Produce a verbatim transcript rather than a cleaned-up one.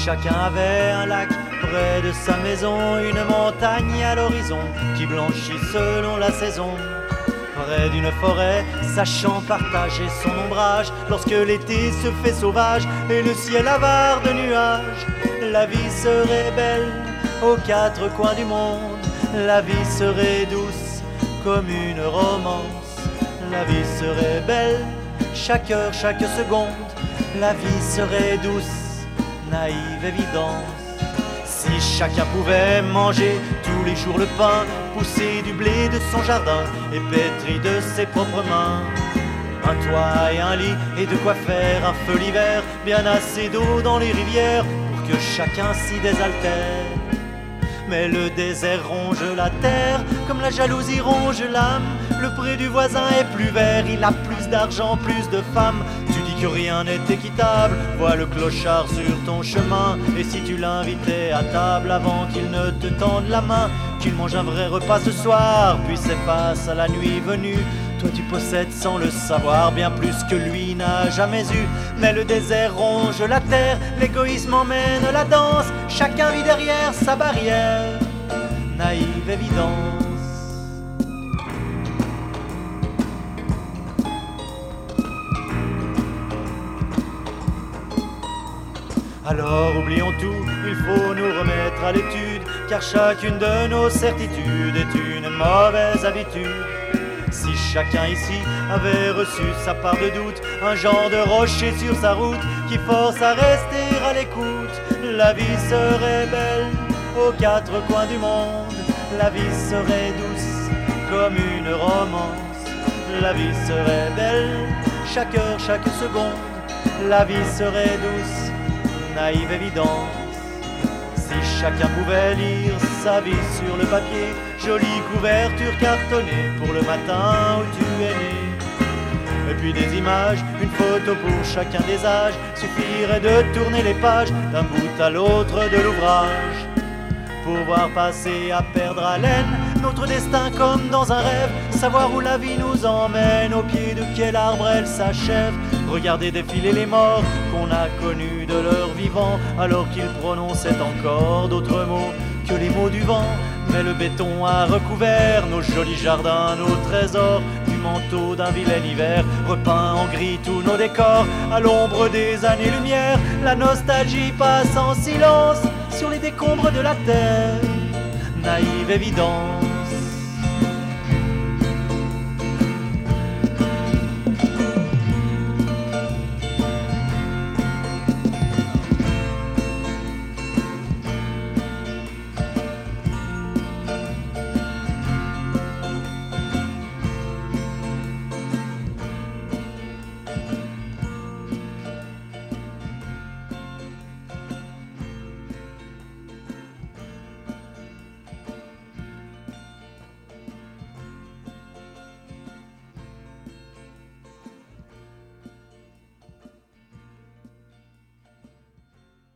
chacun avait un lac près de sa maison, une montagne à l'horizon qui blanchit selon la saison. Près d'une forêt, sachant partager son ombrage, lorsque l'été se fait sauvage et le ciel avare de nuages, la vie serait belle aux quatre coins du monde. La vie serait douce comme une romance. La vie serait belle chaque heure, chaque seconde. La vie serait douce, naïve évidence. Si chacun pouvait manger tous les jours le pain, pousser du blé de son jardin et pétri de ses propres mains. Un toit et un lit et de quoi faire un feu l'hiver, bien assez d'eau dans les rivières pour que chacun s'y désaltère. Mais le désert ronge la terre comme la jalousie ronge l'âme. Le pré du voisin est plus vert, il a plus d'argent, plus de femmes. Tu dis que rien n'est équitable, vois le clochard sur ton chemin. Et si tu l'invitais à table avant qu'il ne te tende la main, qu'il mange un vrai repas ce soir, puis s'efface à la nuit venue, toi tu possèdes sans le savoir bien plus que lui n'a jamais eu. Mais le désert ronge la terre, l'égoïsme emmène la danse. Chacun vit derrière sa barrière, naïve évidence. Alors oublions tout, il faut nous remettre à l'étude, car chacune de nos certitudes est une mauvaise habitude. Si chacun ici avait reçu sa part de doute, un genre de rocher sur sa route qui force à rester à l'écoute, la vie serait belle aux quatre coins du monde. La vie serait douce comme une romance. La vie serait belle chaque heure, chaque seconde. La vie serait douce, naïve évidence. Si chacun pouvait lire sa vie sur le papier, jolie couverture cartonnée pour le matin où tu es né. Et puis des images, une photo pour chacun des âges, suffirait de tourner les pages d'un bout à l'autre de l'ouvrage. Pour voir passer à perdre haleine notre destin comme dans un rêve, savoir où la vie nous emmène, au pied de quel arbre elle s'achève. Regarder défiler les morts qu'on a connus de leur vivant, alors qu'ils prononçaient encore d'autres mots que les mots du vent. Mais le béton a recouvert nos jolis jardins, nos trésors, du manteau d'un vilain hiver, repeint en gris tous nos décors. À l'ombre des années-lumière, la nostalgie passe en silence sur les décombres de la terre, naïve évidence.